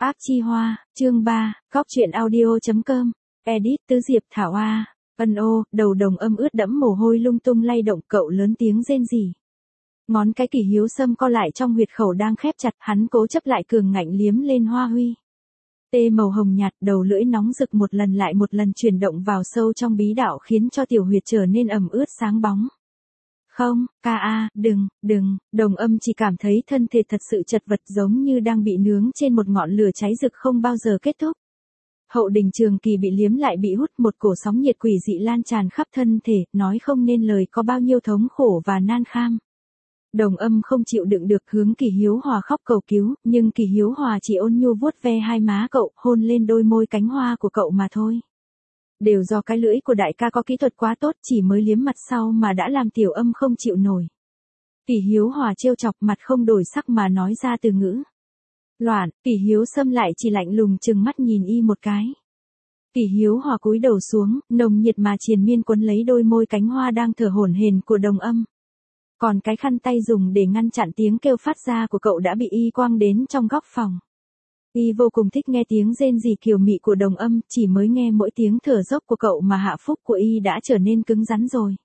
Áp chi hoa, chương 3, góc truyện audio.com, edit Tứ Diệp Thảo A, ân ô, đầu Đồng Âm ướt đẫm mồ hôi lung tung lay động, cậu lớn tiếng rên rỉ. Ngón cái Kỷ Hiếu Sâm co lại trong huyệt khẩu đang khép chặt, hắn cố chấp lại cường ngạnh liếm lên hoa huy. Tê màu hồng nhạt, đầu lưỡi nóng rực một lần lại một lần chuyển động vào sâu trong bí đạo khiến cho tiểu huyệt trở nên ẩm ướt sáng bóng. Không, đừng, Đồng Âm chỉ cảm thấy thân thể thật sự chật vật giống như đang bị nướng trên một ngọn lửa cháy rực không bao giờ kết thúc. Hậu đình Trường Kỳ bị liếm lại bị hút, một cổ sóng nhiệt quỷ dị lan tràn khắp thân thể, nói không nên lời có bao nhiêu thống khổ và nan kham. Đồng Âm không chịu đựng được hướng Kỷ Hiếu Hòa khóc cầu cứu, nhưng Kỷ Hiếu Hòa chỉ ôn nhu vuốt ve hai má cậu, hôn lên đôi môi cánh hoa của cậu mà thôi. Đều do cái lưỡi của đại ca có kỹ thuật quá tốt, chỉ mới liếm mặt sau mà đã làm Tiểu Âm không chịu nổi. Kỷ Hiếu Hòa trêu chọc, mặt không đổi sắc mà nói ra từ ngữ. Loạn, Kỷ Hiếu Sâm lại chỉ lạnh lùng trừng mắt nhìn y một cái. Kỷ Hiếu Hòa cúi đầu xuống, nồng nhiệt mà triền miên quấn lấy đôi môi cánh hoa đang thở hổn hển của Đồng Âm. Còn cái khăn tay dùng để ngăn chặn tiếng kêu phát ra của cậu đã bị y quăng đến trong góc phòng. Y vô cùng thích nghe tiếng rên rỉ kiều mị của Đồng Âm, chỉ mới nghe mỗi tiếng thở dốc của cậu mà hạ phúc của y đã trở nên cứng rắn rồi.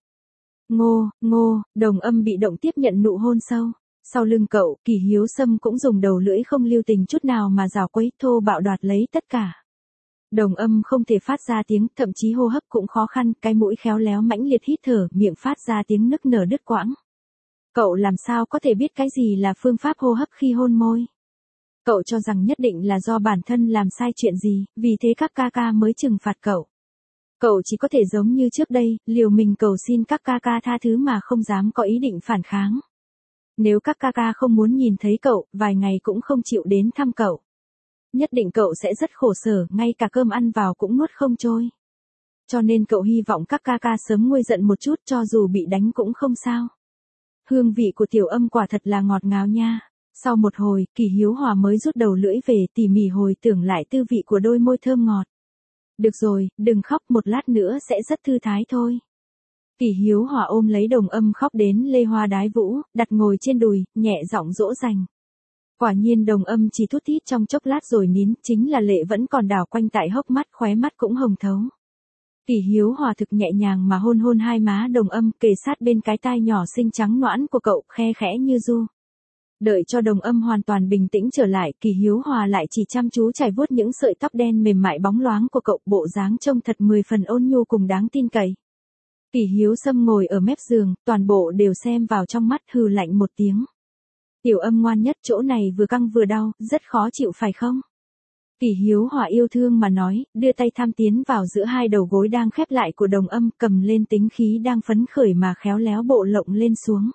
Ngô, Đồng Âm bị động tiếp nhận nụ hôn sâu. Sau lưng cậu, Kỷ Hiếu Sâm cũng dùng đầu lưỡi không lưu tình chút nào mà rào quấy thô bạo đoạt lấy tất cả. Đồng Âm không thể phát ra tiếng, thậm chí hô hấp cũng khó khăn, cái mũi khéo léo mãnh liệt hít thở, miệng phát ra tiếng nức nở đứt quãng. Cậu làm sao có thể biết cái gì là phương pháp hô hấp khi hôn môi? Cậu cho rằng nhất định là do bản thân làm sai chuyện gì, vì thế các ca ca mới trừng phạt cậu. Cậu chỉ có thể giống như trước đây, liều mình cầu xin các ca ca tha thứ mà không dám có ý định phản kháng. Nếu các ca ca không muốn nhìn thấy cậu, vài ngày cũng không chịu đến thăm cậu. Nhất định cậu sẽ rất khổ sở, ngay cả cơm ăn vào cũng nuốt không trôi. Cho nên cậu hy vọng các ca ca sớm nguôi giận một chút, cho dù bị đánh cũng không sao. Hương vị của Tiểu Âm quả thật là ngọt ngào nha. Sau một hồi, Kỷ Hiếu Hòa mới rút đầu lưỡi về, tỉ mỉ hồi tưởng lại tư vị của đôi môi thơm ngọt. Được rồi, đừng khóc, một lát nữa sẽ rất thư thái thôi. Kỷ Hiếu Hòa ôm lấy Đồng Âm khóc đến lê hoa đái vũ, đặt ngồi trên đùi, nhẹ giọng dỗ dành. Quả nhiên Đồng Âm chỉ thút thít trong chốc lát rồi nín, chính là lệ vẫn còn đảo quanh tại hốc mắt, khóe mắt cũng hồng thấu. Kỷ Hiếu Hòa thực nhẹ nhàng mà hôn hôn hai má Đồng Âm, kề sát bên cái tai nhỏ xinh trắng nõn của cậu, khe khẽ như ru. Đợi cho Đồng Âm hoàn toàn bình tĩnh trở lại, Kỷ Hiếu Hòa lại chỉ chăm chú chải vuốt những sợi tóc đen mềm mại bóng loáng của cậu, bộ dáng trông thật 10 phần ôn nhu cùng đáng tin cậy. Kỷ Hiếu Sâm ngồi ở mép giường, toàn bộ đều xem vào trong mắt, hừ lạnh một tiếng. Tiểu Âm ngoan nhất, chỗ này vừa căng vừa đau, rất khó chịu phải không? Kỷ Hiếu Hòa yêu thương mà nói, đưa tay tham tiến vào giữa hai đầu gối đang khép lại của Đồng Âm, cầm lên tính khí đang phấn khởi mà khéo léo bộ lộng lên xuống.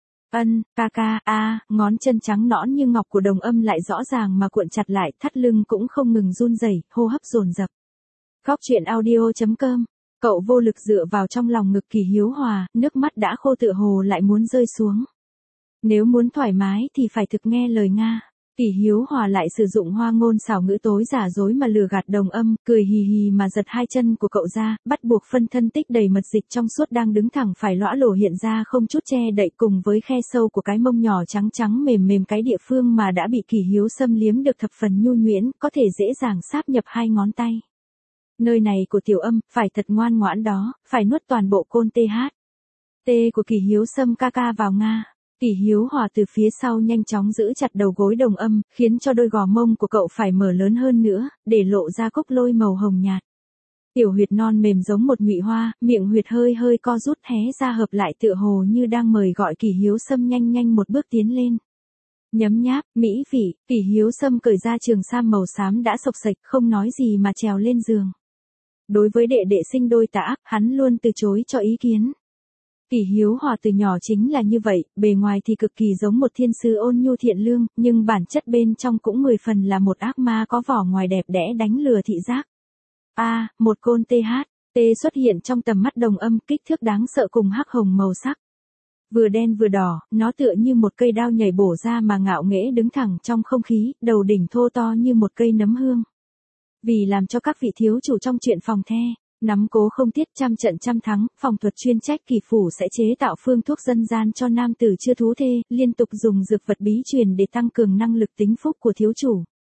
Ngón chân trắng nõn như ngọc của Đồng Âm lại rõ ràng mà cuộn chặt lại, thắt lưng cũng không ngừng run rẩy, hô hấp dồn dập. Góc truyện audio.com, cậu vô lực dựa vào trong lòng ngực Kỷ Hiếu Hòa, nước mắt đã khô tựa hồ lại muốn rơi xuống. Nếu muốn thoải mái thì phải thực nghe lời Nga. Kỷ Hiếu Hòa lại sử dụng hoa ngôn xảo ngữ tối giả dối mà lừa gạt Đồng Âm, cười hì hì mà giật hai chân của cậu ra, bắt buộc phân thân tích đầy mật dịch trong suốt đang đứng thẳng phải lõa lổ hiện ra không chút che đậy, cùng với khe sâu của cái mông nhỏ trắng trắng mềm mềm, cái địa phương mà đã bị Kỷ Hiếu Sâm liếm được thập phần nhu nhuyễn, có thể dễ dàng sáp nhập hai ngón tay. Nơi này của Tiểu Âm, phải thật ngoan ngoãn đó, phải nuốt toàn bộ côn TH. Của Kỷ Hiếu Sâm ca ca vào Nga. Kỷ Hiếu Hòa từ phía sau nhanh chóng giữ chặt đầu gối Đồng Âm, khiến cho đôi gò mông của cậu phải mở lớn hơn nữa, để lộ ra cúc lôi màu hồng nhạt. Tiểu huyệt non mềm giống một nhụy hoa, miệng huyệt hơi hơi co rút hé ra hợp lại tựa hồ như đang mời gọi Kỷ Hiếu Sâm nhanh nhanh một bước tiến lên. Nhấm nháp, mỹ vị, Kỷ Hiếu Sâm cởi ra trường sam màu xám đã xộc xệch, không nói gì mà trèo lên giường. Đối với đệ đệ sinh đôi tà ác, hắn luôn từ chối cho ý kiến. Kỷ Hiếu Hòa từ nhỏ chính là như vậy, bề ngoài thì cực kỳ giống một thiên sứ ôn nhu thiện lương, nhưng bản chất bên trong cũng 10 phần là một ác ma có vỏ ngoài đẹp đẽ đánh lừa thị giác. Một côn TH xuất hiện trong tầm mắt Đồng Âm, kích thước đáng sợ cùng hắc hồng màu sắc. Vừa đen vừa đỏ, nó tựa như một cây đao nhảy bổ ra mà ngạo nghễ đứng thẳng trong không khí, đầu đỉnh thô to như một cây nấm hương. Vì làm cho các vị thiếu chủ trong chuyện phòng the nắm cố không tiết, trăm trận trăm thắng, phòng thuật chuyên trách Kỳ phủ sẽ chế tạo phương thuốc dân gian cho nam tử chưa thú thê, liên tục dùng dược vật bí truyền để tăng cường năng lực tính phúc của thiếu chủ.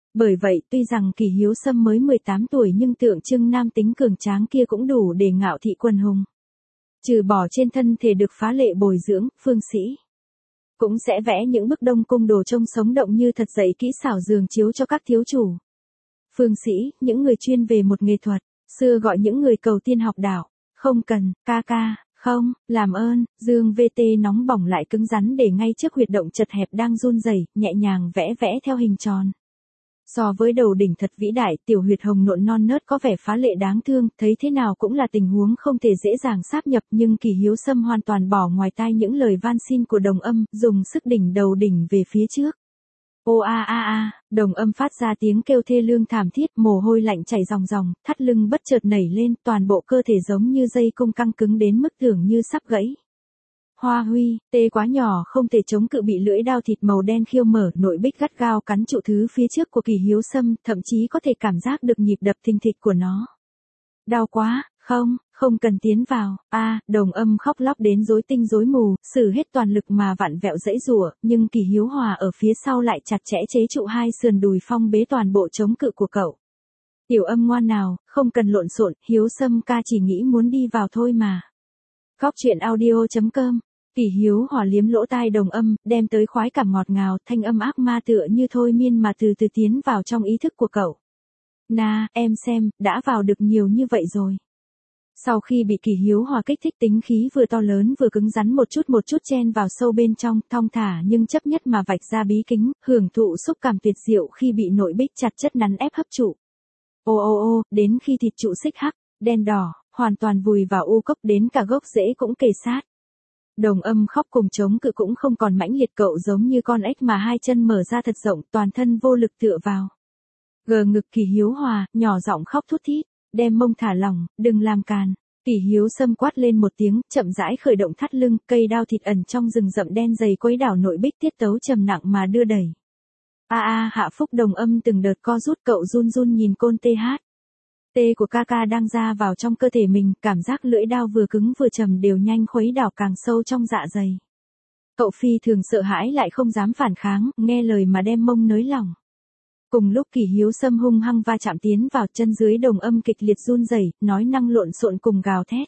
Bởi vậy tuy rằng Kỷ Hiếu Sâm mới 18 tuổi nhưng tượng trưng nam tính cường tráng kia cũng đủ để ngạo thị quần hùng. Trừ bỏ trên thân thể được phá lệ bồi dưỡng, Phương Sĩ cũng sẽ vẽ những bức đông cung đồ trông sống động như thật dạy kỹ xảo giường chiếu cho các thiếu chủ. Phương Sĩ, những người chuyên về một nghề thuật, xưa gọi những người cầu tiên học đạo. Không cần, ca ca, không, làm ơn, Dương VT nóng bỏng lại cứng rắn để ngay trước huyệt động chật hẹp đang run rẩy, nhẹ nhàng vẽ vẽ theo hình tròn. So với đầu đỉnh thật vĩ đại, tiểu huyệt hồng nộn non nớt có vẻ phá lệ đáng thương, thấy thế nào cũng là tình huống không thể dễ dàng sáp nhập, nhưng Kỷ Hiếu Sâm hoàn toàn bỏ ngoài tai những lời van xin của Đồng Âm, dùng sức đỉnh đầu đỉnh về phía trước. Ô a a a, Đồng Âm phát ra tiếng kêu thê lương thảm thiết, mồ hôi lạnh chảy ròng ròng, thắt lưng bất chợt nảy lên, toàn bộ cơ thể giống như dây cung căng cứng đến mức tưởng như sắp gãy. Hoa Huy, tê quá nhỏ không thể chống cự bị lưỡi đao thịt màu đen khiêu mở, nội bích gắt gao cắn trụ thứ phía trước của Kỷ Hiếu Sâm, thậm chí có thể cảm giác được nhịp đập thình thịch của nó. Đau quá, không cần tiến vào, Đồng Âm khóc lóc đến rối tinh rối mù, sử hết toàn lực mà vặn vẹo giãy giụa, nhưng Kỷ Hiếu Hòa ở phía sau lại chặt chẽ chế trụ hai sườn đùi phong bế toàn bộ chống cự của cậu. Tiểu Âm ngoan nào, không cần lộn xộn, Hiếu Sâm ca chỉ nghĩ muốn đi vào thôi mà. Góc truyện audio.com. Kỷ Hiếu Hòa liếm lỗ tai Đồng Âm, đem tới khoái cảm ngọt ngào, thanh âm ác ma tựa như thôi miên mà từ từ tiến vào trong ý thức của cậu. Na, em xem, đã vào được nhiều như vậy rồi. Sau khi bị Kỷ Hiếu Hòa kích thích, tính khí vừa to lớn vừa cứng rắn một chút chen vào sâu bên trong, thong thả nhưng chấp nhất mà vạch ra bí kính, hưởng thụ xúc cảm tuyệt diệu khi bị nội bích chặt chất nắn ép hấp trụ. Ô, đến khi thịt trụ xích hắc, đen đỏ, hoàn toàn vùi vào u cốc đến cả gốc rễ cũng kề sát. Đồng Âm khóc cùng chống cự cũng không còn mãnh liệt, cậu giống như con ếch mà hai chân mở ra thật rộng, toàn thân vô lực tựa vào. Gờ ngực Kỷ Hiếu Hòa, nhỏ giọng khóc thút thít, đem mông thả lỏng, đừng làm càn. Kỷ Hiếu Sâm quát lên một tiếng, chậm rãi khởi động thắt lưng, cây đao thịt ẩn trong rừng rậm đen dày quấy đảo nội bích, tiết tấu trầm nặng mà đưa đẩy. Hạ phúc. Đồng Âm từng đợt co rút, cậu run run nhìn côn tê của ca ca đang ra vào trong cơ thể mình, cảm giác lưỡi đao vừa cứng vừa trầm đều nhanh khuấy đảo càng sâu trong dạ dày. Cậu phi thường sợ hãi lại không dám phản kháng, nghe lời mà đem mông nới lỏng. Cùng lúc Kỷ Hiếu Sâm hung hăng va chạm tiến vào, chân dưới Đồng Âm kịch liệt run rẩy, nói năng lộn xộn cùng gào thét.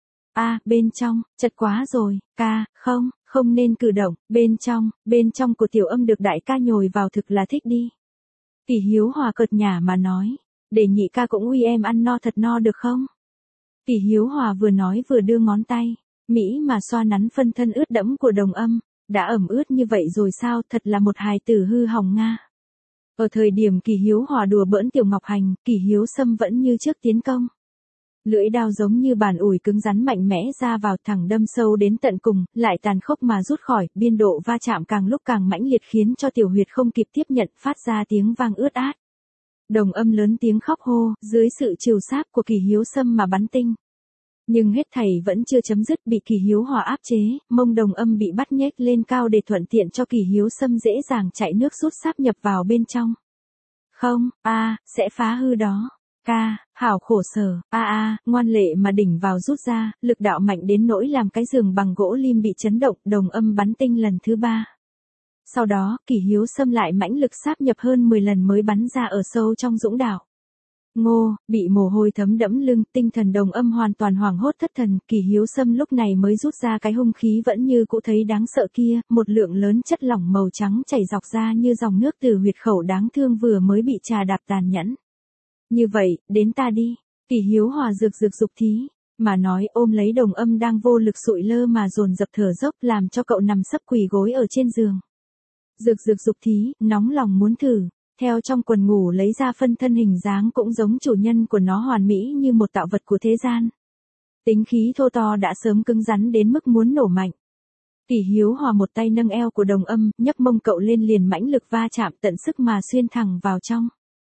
Bên trong, chật quá rồi, ca, không nên cử động, bên trong của Tiểu Âm được đại ca nhồi vào thực là thích đi. Kỷ Hiếu Hòa cợt nhả mà nói, để nhị ca cũng uy em ăn no thật no được không? Kỷ Hiếu Hòa vừa nói vừa đưa ngón tay, mỹ mà xoa nắn phân thân ướt đẫm của Đồng Âm, đã ẩm ướt như vậy rồi sao, thật là một hài tử hư hỏng nga. Ở thời điểm Kỷ Hiếu Hòa đùa bỡn Tiểu Ngọc Hành, Kỷ Hiếu Sâm vẫn như trước tiến công. Lưỡi đao giống như bàn ủi cứng rắn mạnh mẽ ra vào, thẳng đâm sâu đến tận cùng, lại tàn khốc mà rút khỏi, biên độ va chạm càng lúc càng mãnh liệt khiến cho tiểu huyệt không kịp tiếp nhận, phát ra tiếng vang ướt át. Đồng Âm lớn tiếng khóc hô, dưới sự trìu sáp của Kỷ Hiếu Sâm mà bắn tinh. Nhưng hết thảy vẫn chưa chấm dứt, bị Kỷ Hiếu Hòa áp chế, mông Đồng Âm bị bắt nhếch lên cao để thuận tiện cho Kỷ Hiếu Sâm dễ dàng chạy nước rút sáp nhập vào bên trong. Không, sẽ phá hư đó. Ca, hảo khổ sở, ngoan lệ mà đỉnh vào rút ra, lực đạo mạnh đến nỗi làm cái giường bằng gỗ lim bị chấn động, Đồng Âm bắn tinh lần thứ 3. Sau đó, Kỷ Hiếu Sâm lại mãnh lực sáp nhập hơn 10 lần mới bắn ra ở sâu trong dũng đạo. Ngô, bị mồ hôi thấm đẫm lưng, tinh thần Đồng Âm hoàn toàn hoảng hốt thất thần, Kỷ Hiếu Sâm lúc này mới rút ra cái hung khí vẫn như cũ thấy đáng sợ kia, một lượng lớn chất lỏng màu trắng chảy dọc ra như dòng nước từ huyệt khẩu đáng thương vừa mới bị trà đạp tàn nhẫn. Như vậy, đến ta đi. Kỷ Hiếu Hòa rực dục thí, mà nói, ôm lấy Đồng Âm đang vô lực sụi lơ mà dồn dập thở dốc, làm cho cậu nằm sấp quỳ gối ở trên giường. Rực dục thí, nóng lòng muốn thử, theo trong quần ngủ lấy ra phân thân hình dáng cũng giống chủ nhân của nó, hoàn mỹ như một tạo vật của thế gian. Tính khí thô to đã sớm cứng rắn đến mức muốn nổ mạnh. Kỷ Hiếu Hòa một tay nâng eo của Đồng Âm, nhấc mông cậu lên liền mãnh lực va chạm tận sức mà xuyên thẳng vào trong.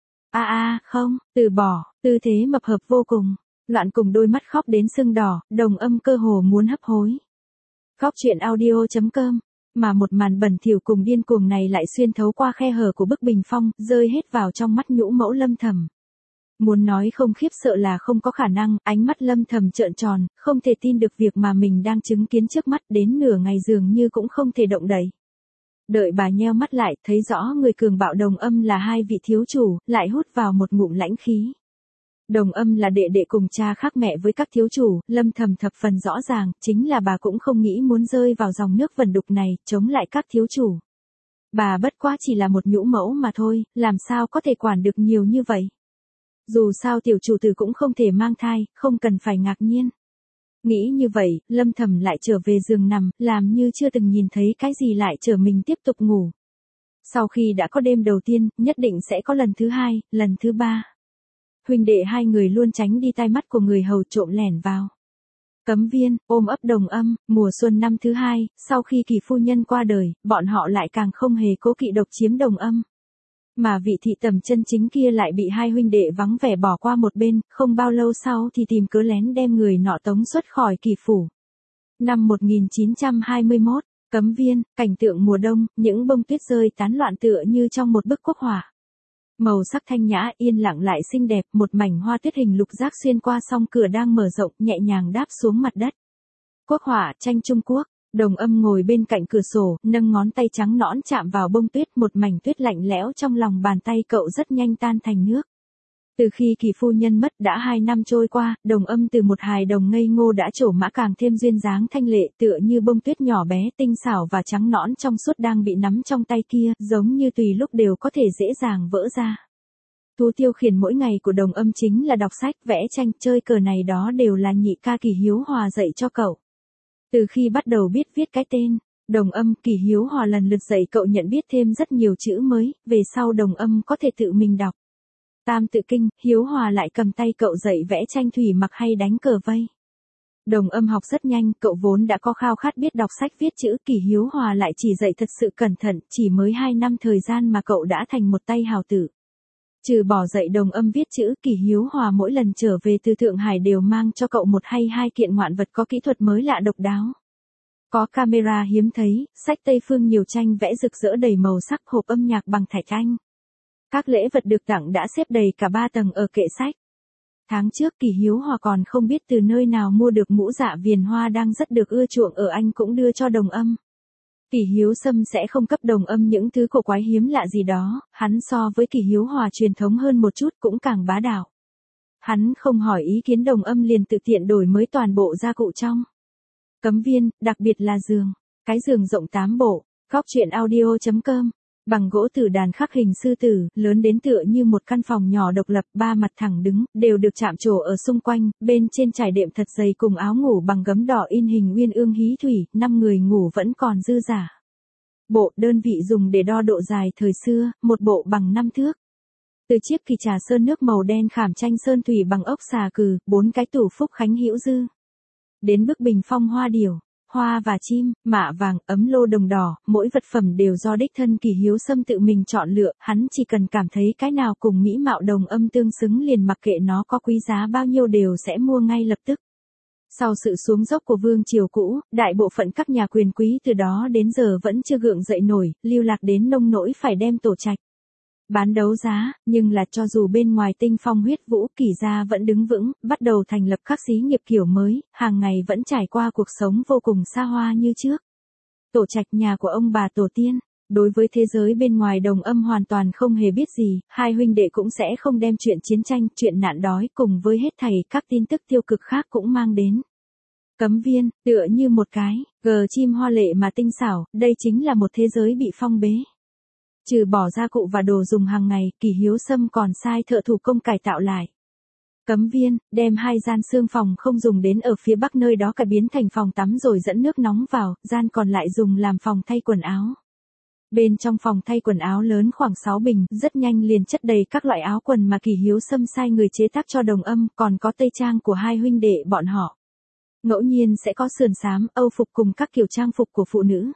Không, từ bỏ, tư thế mập hợp vô cùng, loạn cùng đôi mắt khóc đến sưng đỏ, Đồng Âm cơ hồ muốn hấp hối. Góc truyện audio.com. Mà một màn bẩn thỉu cùng điên cuồng này lại xuyên thấu qua khe hở của bức bình phong, rơi hết vào trong mắt Nhũ Mẫu Lâm Thầm. Muốn nói không khiếp sợ là không có khả năng, ánh mắt Lâm Thầm trợn tròn, không thể tin được việc mà mình đang chứng kiến trước mắt, đến nửa ngày dường như cũng không thể động đậy. Đợi bà nheo mắt lại, thấy rõ người cường bạo Đồng Âm là hai vị thiếu chủ, lại hút vào một ngụm lãnh khí. Đồng Âm là đệ đệ cùng cha khác mẹ với các thiếu chủ, Lâm Thầm thập phần rõ ràng, chính là bà cũng không nghĩ muốn rơi vào dòng nước vần đục này, chống lại các thiếu chủ. Bà bất quá chỉ là một nhũ mẫu mà thôi, làm sao có thể quản được nhiều như vậy. Dù sao tiểu chủ tử cũng không thể mang thai, không cần phải ngạc nhiên. Nghĩ như vậy, Lâm Thầm lại trở về giường nằm, làm như chưa từng nhìn thấy cái gì lại trở mình tiếp tục ngủ. Sau khi đã có đêm đầu tiên, nhất định sẽ có lần thứ hai, lần thứ ba. Huynh đệ hai người luôn tránh đi tai mắt của người hầu trộm lẻn vào. Cấm viên, ôm ấp Đồng Âm, mùa xuân năm thứ hai, sau khi kỳ phu nhân qua đời, bọn họ lại càng không hề cố kỵ độc chiếm Đồng Âm. Mà vị thị tầm chân chính kia lại bị hai huynh đệ vắng vẻ bỏ qua một bên, không bao lâu sau thì tìm cớ lén đem người nọ tống xuất khỏi kỳ phủ. Năm 1921, cấm viên, cảnh tượng mùa đông, những bông tuyết rơi tán loạn tựa như trong một bức quốc họa. Màu sắc thanh nhã, yên lặng lại xinh đẹp, một mảnh hoa tuyết hình lục giác xuyên qua song cửa đang mở rộng, nhẹ nhàng đáp xuống mặt đất. Quốc họa, tranh Trung Quốc. Đồng Âm ngồi bên cạnh cửa sổ, nâng ngón tay trắng nõn chạm vào bông tuyết, một mảnh tuyết lạnh lẽo trong lòng bàn tay cậu rất nhanh tan thành nước. Từ khi kỳ phu nhân mất đã 2 năm trôi qua, Đồng Âm từ một hài đồng ngây ngô đã trổ mã càng thêm duyên dáng thanh lệ, tựa như bông tuyết nhỏ bé tinh xảo và trắng nõn trong suốt đang bị nắm trong tay kia, giống như tùy lúc đều có thể dễ dàng vỡ ra. Thú tiêu khiển mỗi ngày của Đồng Âm chính là đọc sách, vẽ tranh, chơi cờ này đó đều là nhị ca Kỳ Hiếu Hòa dạy cho cậu. Từ khi bắt đầu biết viết cái tên, Đồng Âm, Kỳ Hiếu Hòa lần lượt dạy cậu nhận biết thêm rất nhiều chữ mới, về sau Đồng Âm có thể tự mình đọc. Tam tự kinh, Hiếu Hòa lại cầm tay cậu dạy vẽ tranh thủy mặc hay đánh cờ vây. Đồng Âm học rất nhanh, cậu vốn đã có khao khát biết đọc sách viết chữ, Kỳ Hiếu Hòa lại chỉ dạy thật sự cẩn thận, chỉ mới 2 năm thời gian mà cậu đã thành một tay hào tử. Trừ bỏ dạy Đồng Âm viết chữ, Kỳ Hiếu Hòa mỗi lần trở về từ Thượng Hải đều mang cho cậu một hay hai kiện ngoạn vật có kỹ thuật mới lạ độc đáo. Có camera hiếm thấy, sách Tây Phương nhiều tranh vẽ rực rỡ đầy màu sắc, hộp âm nhạc bằng thạch anh. Các lễ vật được tặng đã xếp đầy cả 3 tầng ở kệ sách. Tháng trước Kỳ Hiếu Hòa còn không biết từ nơi nào mua được mũ dạ viền hoa đang rất được ưa chuộng ở Anh cũng đưa cho Đồng Âm. Kỳ Hiếu Sâm sẽ không cấp Đồng Âm những thứ cổ quái hiếm lạ gì đó, hắn so với Kỳ Hiếu Hòa truyền thống hơn một chút cũng càng bá đạo. Hắn không hỏi ý kiến Đồng Âm liền tự tiện đổi mới toàn bộ gia cụ trong cấm viên, đặc biệt là giường. Cái giường rộng 8 bộ, góc truyện audio.com. Bằng gỗ tử đàn khắc hình sư tử, lớn đến tựa như một căn phòng nhỏ độc lập, 3 mặt thẳng đứng, đều được chạm trổ ở xung quanh, bên trên trải đệm thật dày cùng áo ngủ bằng gấm đỏ in hình uyên ương hí thủy, 5 người ngủ vẫn còn dư giả. Bộ, đơn vị dùng để đo độ dài thời xưa, một bộ bằng 5 thước. Từ chiếc kỳ trà sơn nước màu đen khảm tranh sơn thủy bằng ốc xà cừ, 4 cái tủ phúc khánh hữu dư. Đến bức bình phong hoa điểu, hoa và chim, mạ vàng, ấm lô đồng đỏ, mỗi vật phẩm đều do đích thân Kỳ Hiếu Sâm tự mình chọn lựa, hắn chỉ cần cảm thấy cái nào cùng mỹ mạo Đồng Âm tương xứng liền mặc kệ nó có quý giá bao nhiêu đều sẽ mua ngay lập tức. Sau sự xuống dốc của vương triều cũ, đại bộ phận các nhà quyền quý từ đó đến giờ vẫn chưa gượng dậy nổi, lưu lạc đến nông nỗi phải đem tổ trạch bán đấu giá, nhưng là cho dù bên ngoài tinh phong huyết vũ, Kỳ gia vẫn đứng vững, bắt đầu thành lập các xí nghiệp kiểu mới, hàng ngày vẫn trải qua cuộc sống vô cùng xa hoa như trước. Tổ trạch nhà của ông bà tổ tiên, đối với thế giới bên ngoài Đồng Âm hoàn toàn không hề biết gì, hai huynh đệ cũng sẽ không đem chuyện chiến tranh, chuyện nạn đói cùng với hết thảy các tin tức tiêu cực khác cũng mang đến. Cấm viên, tựa như một cái chim hoa lệ mà tinh xảo, đây chính là một thế giới bị phong bế. Trừ bỏ gia cụ và đồ dùng hàng ngày, Kỳ Hiếu Sâm còn sai thợ thủ công cải tạo lại. Cấm viên, đem 2 gian xương phòng không dùng đến ở phía bắc nơi đó cải biến thành phòng tắm rồi dẫn nước nóng vào, gian còn lại dùng làm phòng thay quần áo. Bên trong phòng thay quần áo lớn khoảng 6 bình, rất nhanh liền chất đầy các loại áo quần mà Kỳ Hiếu Sâm sai người chế tác cho Đồng Âm, còn có tây trang của hai huynh đệ bọn họ. Ngẫu nhiên sẽ có sườn xám, âu phục cùng các kiểu trang phục của phụ nữ.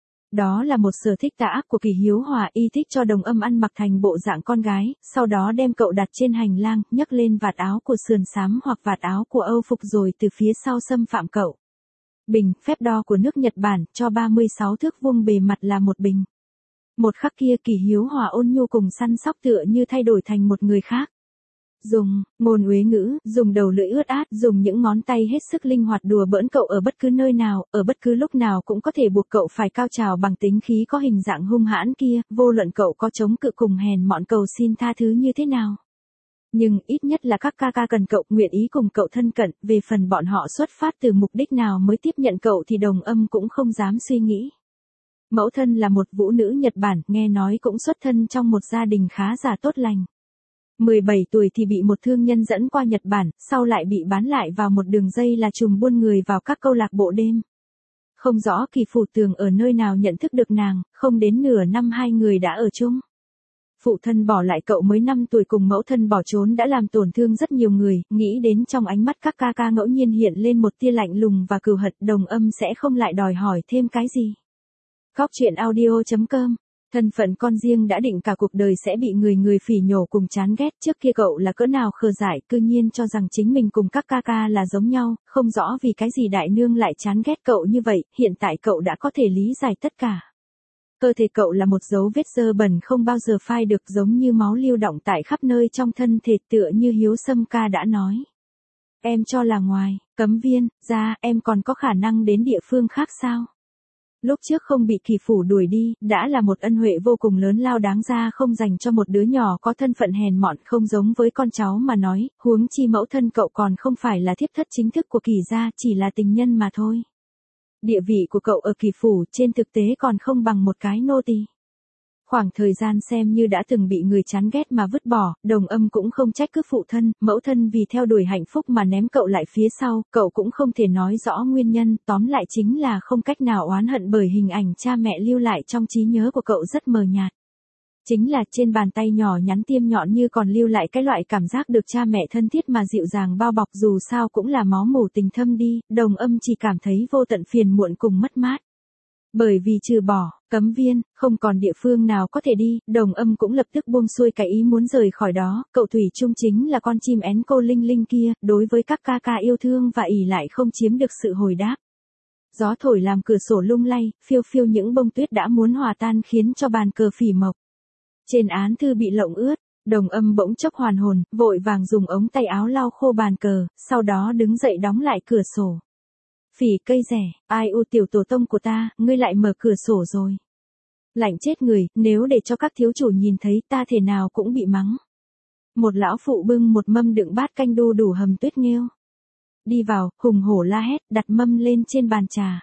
Đó là một sở thích tà ác của Kỳ Hiếu Hòa, y thích cho Đồng Âm ăn mặc thành bộ dạng con gái, sau đó đem cậu đặt trên hành lang, nhấc lên vạt áo của sườn xám hoặc vạt áo của âu phục rồi từ phía sau xâm phạm cậu. Bình, phép đo của nước Nhật Bản, cho 36 thước vuông bề mặt là một bình. Một khắc kia Kỳ Hiếu Hòa ôn nhu cùng săn sóc tựa như thay đổi thành một người khác. dùng ngôn uế ngữ, dùng đầu lưỡi ướt át, dùng những ngón tay hết sức linh hoạt đùa bỡn cậu ở bất cứ nơi nào, ở bất cứ lúc nào cũng có thể buộc cậu phải cao trào bằng tính khí có hình dạng hung hãn kia, vô luận cậu có chống cự cùng hèn mọn cầu xin tha thứ như thế nào. Nhưng ít nhất là các ca ca cần cậu, nguyện ý cùng cậu thân cận, về phần bọn họ xuất phát từ mục đích nào mới tiếp nhận cậu thì Đồng Âm cũng không dám suy nghĩ. Mẫu thân là một vũ nữ Nhật Bản, nghe nói cũng xuất thân trong một gia đình khá giả tốt lành. 17 tuổi thì bị một thương nhân dẫn qua Nhật Bản, sau lại bị bán lại vào một đường dây là trùm buôn người vào các câu lạc bộ đêm. Không rõ Kỳ Phủ Tường ở nơi nào nhận thức được nàng, không đến nửa năm hai người đã ở chung. Phụ thân bỏ lại cậu mới 5 tuổi cùng mẫu thân bỏ trốn đã làm tổn thương rất nhiều người, nghĩ đến trong ánh mắt các ca ca ngẫu nhiên hiện lên một tia lạnh lùng và cừu hận, Đồng Âm sẽ không lại đòi hỏi thêm cái gì. Góc truyện audio.com. Thân phận con riêng đã định cả cuộc đời sẽ bị người phỉ nhổ cùng chán ghét, trước kia cậu là cỡ nào khờ dại, cư nhiên cho rằng chính mình cùng các ca ca là giống nhau, không rõ vì cái gì đại nương lại chán ghét cậu như vậy, hiện tại cậu đã có thể lý giải tất cả. Cơ thể cậu là một dấu vết dơ bẩn không bao giờ phai được, giống như máu lưu động tại khắp nơi trong thân thể, tựa như Hiếu Sâm ca đã nói. Em cho là ngoài cấm viên ra, em còn có khả năng đến địa phương khác sao? Lúc trước không bị Kỳ Phủ đuổi đi, đã là một ân huệ vô cùng lớn lao đáng ra không dành cho một đứa nhỏ có thân phận hèn mọn không giống với con cháu mà nói, huống chi mẫu thân cậu còn không phải là thiếp thất chính thức của Kỳ gia, chỉ là tình nhân mà thôi. Địa vị của cậu ở Kỳ Phủ trên thực tế còn không bằng một cái nô tỳ. Khoảng thời gian xem như đã từng bị người chán ghét mà vứt bỏ, Đồng Âm cũng không trách cứ phụ thân, mẫu thân vì theo đuổi hạnh phúc mà ném cậu lại phía sau, cậu cũng không thể nói rõ nguyên nhân, tóm lại chính là không cách nào oán hận bởi hình ảnh cha mẹ lưu lại trong trí nhớ của cậu rất mờ nhạt. Chính là trên bàn tay nhỏ nhắn tiêm nhọn như còn lưu lại cái loại cảm giác được cha mẹ thân thiết mà dịu dàng bao bọc, dù sao cũng là máu mủ tình thâm đi, Đồng Âm chỉ cảm thấy vô tận phiền muộn cùng mất mát. Bởi vì trừ bỏ cấm viên, không còn địa phương nào có thể đi, Đồng Âm cũng lập tức buông xuôi cái ý muốn rời khỏi đó, cậu thủy chung chính là con chim én cô Linh Linh kia, đối với các ca ca yêu thương và ỷ lại không chiếm được sự hồi đáp. Gió thổi làm cửa sổ lung lay, phiêu phiêu những bông tuyết đã muốn hòa tan khiến cho bàn cờ phỉ mộc. Trên án thư bị lộng ướt, Đồng Âm bỗng chốc hoàn hồn, vội vàng dùng ống tay áo lau khô bàn cờ, sau đó đứng dậy đóng lại cửa sổ. Phỉ cây rẻ, ai u tiểu tổ tông của ta, ngươi lại mở cửa sổ rồi. Lạnh chết người, nếu để cho các thiếu chủ nhìn thấy ta thể nào cũng bị mắng. Một lão phụ bưng một mâm đựng bát canh đu đủ hầm tuyết nghêu. Đi vào, hùng hổ la hét, đặt mâm lên trên bàn trà.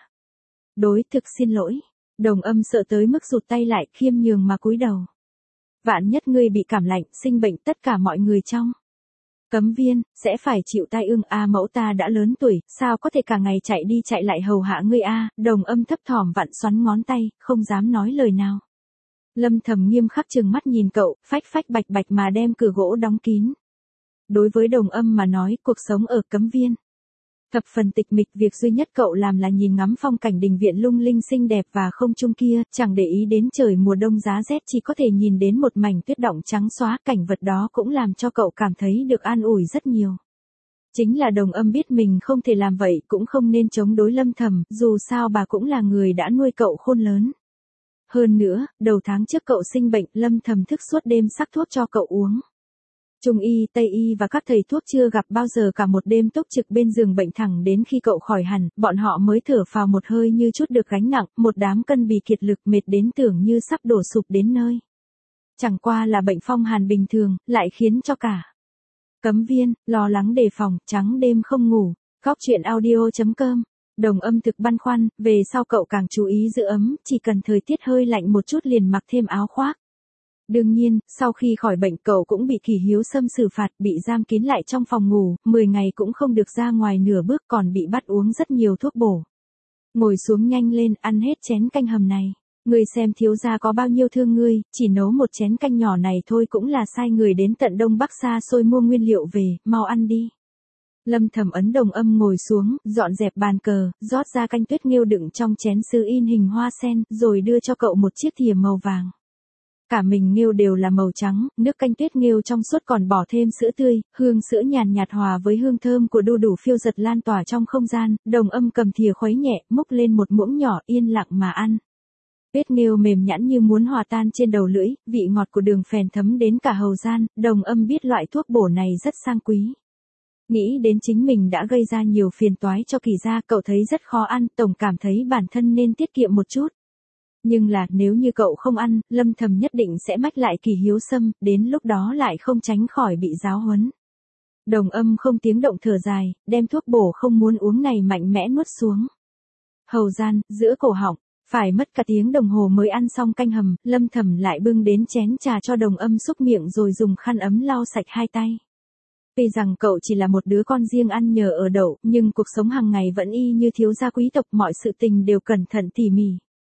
Đối thực xin lỗi. Đồng Âm sợ tới mức rụt tay lại, khiêm nhường mà cúi đầu. Vạn nhất ngươi bị cảm lạnh, sinh bệnh, tất cả mọi người trong cấm viên sẽ phải chịu tai ương. Mẫu ta đã lớn tuổi, sao có thể cả ngày chạy đi chạy lại hầu hạ ngươi Đồng Âm thấp thỏm vặn xoắn ngón tay, không dám nói lời nào. Lâm Thầm nghiêm khắc trừng mắt nhìn cậu, phách phách bạch bạch mà đem cửa gỗ đóng kín. Đối với Đồng Âm mà nói, cuộc sống ở cấm viên thập phần tịch mịch, việc duy nhất cậu làm là nhìn ngắm phong cảnh đình viện lung linh xinh đẹp và không trung kia, chẳng để ý đến trời mùa đông giá rét, chỉ có thể nhìn đến một mảnh tuyết đọng trắng xóa, cảnh vật đó cũng làm cho cậu cảm thấy được an ủi rất nhiều. Chính là Đồng Âm biết mình không thể làm vậy, cũng không nên chống đối Lâm Thầm, dù sao bà cũng là người đã nuôi cậu khôn lớn. Hơn nữa, đầu tháng trước cậu sinh bệnh, Lâm Thầm thức suốt đêm sắc thuốc cho cậu uống. Trung y, Tây y và các thầy thuốc chưa gặp bao giờ, cả một đêm túc trực bên giường bệnh thẳng đến khi cậu khỏi hẳn, bọn họ mới thở phào một hơi như chút được gánh nặng, một đám cân bì kiệt lực mệt đến tưởng như sắp đổ sụp đến nơi. Chẳng qua là bệnh phong hàn bình thường, lại khiến cho cả cấm viên lo lắng đề phòng, trắng đêm không ngủ. Góc truyện audio.com. Đồng Âm thực băn khoăn, về sau cậu càng chú ý giữ ấm, chỉ cần thời tiết hơi lạnh một chút liền mặc thêm áo khoác. Đương nhiên, sau khi khỏi bệnh cậu cũng bị Kỳ Hiếu Sâm xử phạt, bị giam kín lại trong phòng ngủ, 10 ngày cũng không được ra ngoài nửa bước, còn bị bắt uống rất nhiều thuốc bổ. Ngồi xuống nhanh lên, ăn hết chén canh hầm này. Ngươi xem thiếu gia có bao nhiêu thương ngươi, chỉ nấu một chén canh nhỏ này thôi cũng là sai người đến tận Đông Bắc xa xôi mua nguyên liệu về, mau ăn đi. Lâm Thầm ấn Đồng Âm ngồi xuống, dọn dẹp bàn cờ, rót ra canh tuyết nghêu đựng trong chén sứ in hình hoa sen, rồi đưa cho cậu một chiếc thìa màu vàng. Cả mình nghêu đều là màu trắng, nước canh tuyết nghêu trong suốt còn bỏ thêm sữa tươi, hương sữa nhàn nhạt hòa với hương thơm của đu đủ phiêu giật lan tỏa trong không gian. Đồng Âm cầm thìa khuấy nhẹ, múc lên một muỗng nhỏ, yên lặng mà ăn. Vết nghêu mềm nhẵn như muốn hòa tan trên đầu lưỡi, vị ngọt của đường phèn thấm đến cả hầu gian, Đồng Âm biết loại thuốc bổ này rất sang quý. Nghĩ đến chính mình đã gây ra nhiều phiền toái cho Kỳ gia, cậu thấy rất khó ăn, tổng cảm thấy bản thân nên tiết kiệm một chút. Nhưng là, nếu như cậu không ăn, Lâm Thầm nhất định sẽ mách lại Kỳ Hiếu Sâm, đến lúc đó lại không tránh khỏi bị giáo huấn. Đồng Âm không tiếng động thở dài, đem thuốc bổ không muốn uống này mạnh mẽ nuốt xuống. Hầu gian, giữa cổ họng, phải mất cả tiếng đồng hồ mới ăn xong canh hầm, Lâm Thầm lại bưng đến chén trà cho Đồng Âm xúc miệng rồi dùng khăn ấm lau sạch hai tay. Tuy rằng cậu chỉ là một đứa con riêng ăn nhờ ở đậu, nhưng cuộc sống hàng ngày vẫn y như thiếu gia quý tộc, mọi sự tình đều cẩn thận tỉ mỉ.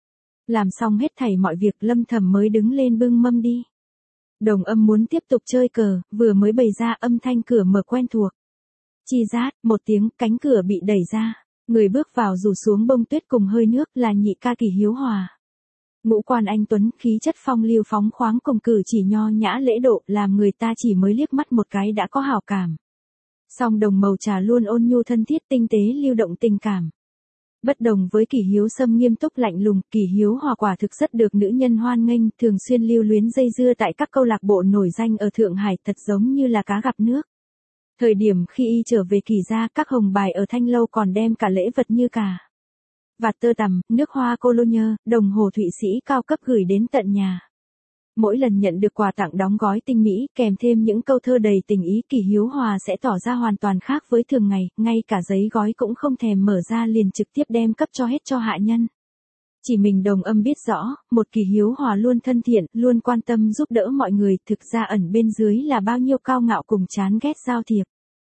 Làm xong hết thảy mọi việc, Lâm Thầm mới đứng lên bưng mâm đi. Đồng Âm muốn tiếp tục chơi cờ, vừa mới bày ra âm thanh cửa mở quen thuộc. Chi rát, một tiếng, cánh cửa bị đẩy ra. Người bước vào rủ xuống bông tuyết cùng hơi nước là nhị ca Kỳ Hiếu Hòa. Ngũ quan anh tuấn, khí chất phong lưu phóng khoáng cùng cử chỉ nho nhã lễ độ, làm người ta chỉ mới liếc mắt một cái đã có hảo cảm. Song đồng màu trà luôn ôn nhu thân thiết, tinh tế lưu động tình cảm. Bất đồng với Kỳ Hiếu Sâm nghiêm túc lạnh lùng, Kỳ Hiếu Hòa quả thực rất được nữ nhân hoan nghênh, thường xuyên lưu luyến dây dưa tại các câu lạc bộ nổi danh ở Thượng Hải, thật giống như là cá gặp nước. Thời điểm khi y trở về Kỳ gia, các hồng bài ở Thanh Lâu còn đem cả lễ vật như cả vạt tơ tằm, nước hoa Cologne, đồng hồ Thụy Sĩ cao cấp gửi đến tận nhà. Mỗi lần nhận được quà tặng đóng gói tinh mỹ, kèm thêm những câu thơ đầy tình ý, Kỳ Hiếu Hòa sẽ tỏ ra hoàn toàn khác với thường ngày, ngay cả giấy gói cũng không thèm mở ra, liền trực tiếp đem cấp cho hết cho hạ nhân. Chỉ mình Đồng Âm biết rõ, một Kỳ Hiếu Hòa luôn thân thiện, luôn quan tâm giúp đỡ mọi người, thực ra ẩn bên dưới là bao nhiêu cao ngạo cùng chán ghét giao thiệp.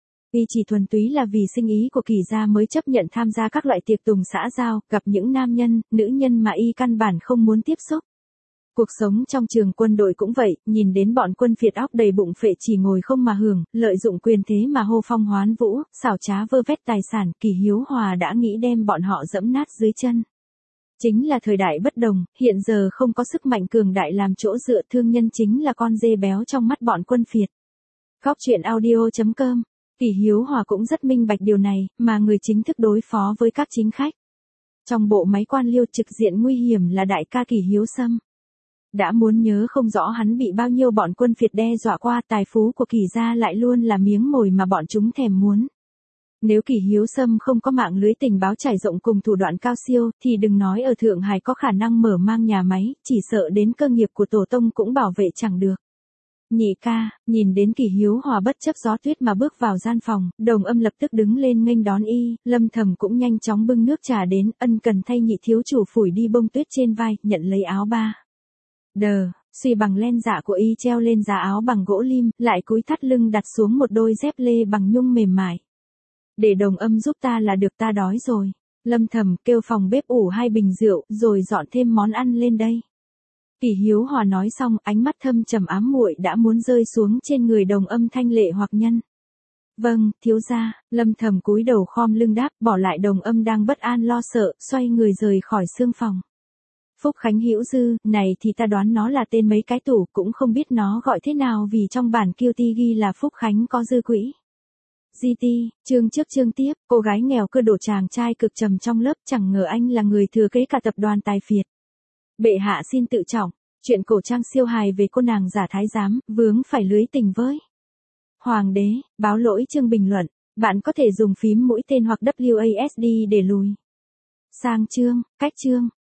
Y chỉ thuần túy là vì sinh ý của Kỳ gia mới chấp nhận tham gia các loại tiệc tùng xã giao, gặp những nam nhân, nữ nhân mà y căn bản không muốn tiếp xúc. Cuộc sống trong trường quân đội cũng vậy, nhìn đến bọn quân phiệt óc đầy bụng phệ chỉ ngồi không mà hưởng, lợi dụng quyền thế mà hô phong hoán vũ, xảo trá vơ vét tài sản, Kỳ Hiếu Hòa đã nghĩ đem bọn họ dẫm nát dưới chân. Chính là thời đại bất đồng, hiện giờ không có sức mạnh cường đại làm chỗ dựa, thương nhân chính là con dê béo trong mắt bọn quân phiệt. Góc truyện audio.com. Kỳ Hiếu Hòa cũng rất minh bạch điều này, mà người chính thức đối phó với các chính khách trong bộ máy quan liêu trực diện nguy hiểm là đại ca Kỳ Hiếu Sâm. Đã muốn nhớ không rõ hắn bị bao nhiêu bọn quân phiệt đe dọa qua, tài phú của Kỳ gia lại luôn là miếng mồi mà bọn chúng thèm muốn. Nếu Kỳ Hiếu Sâm không có mạng lưới tình báo trải rộng cùng thủ đoạn cao siêu, thì đừng nói ở Thượng Hải có khả năng mở mang nhà máy, chỉ sợ đến cơ nghiệp của tổ tông cũng bảo vệ chẳng được. Nhị ca, nhìn đến Kỳ Hiếu Hòa bất chấp gió tuyết mà bước vào gian phòng, Đồng Âm lập tức đứng lên nghênh đón y, Lâm Thầm cũng nhanh chóng bưng nước trà đến, ân cần thay nhị thiếu chủ phủi đi bông tuyết trên vai, nhận lấy áo ba. Suy bằng len dạ của y treo lên giá áo bằng gỗ lim, lại cúi thắt lưng đặt xuống một đôi dép lê bằng nhung mềm mại. Để Đồng Âm giúp ta là được, ta đói rồi. Lâm Thầm kêu phòng bếp ủ 2 bình rượu, rồi dọn thêm món ăn lên đây. Kỳ Hiếu Hòa nói xong, ánh mắt thâm trầm ám muội đã muốn rơi xuống trên người Đồng Âm thanh lệ hoặc nhân. Vâng, thiếu gia. Lâm Thầm cúi đầu khom lưng đáp, bỏ lại Đồng Âm đang bất an lo sợ, xoay người rời khỏi xương phòng. Phúc Khánh Hữu Dư, này thì ta đoán nó là tên mấy cái tủ, cũng không biết nó gọi thế nào vì trong bản kiêu ti ghi là Phúc Khánh có dư quỹ. GT, chương trước chương tiếp, cô gái nghèo cơ đổ chàng trai cực trầm trong lớp, chẳng ngờ anh là người thừa kế cả tập đoàn tài phiệt. Bệ hạ xin tự trọng, chuyện cổ trang siêu hài về cô nàng giả thái giám, vướng phải lưới tình với Hoàng đế, báo lỗi chương bình luận, bạn có thể dùng phím mũi tên hoặc WASD để lùi sang chương, cách chương.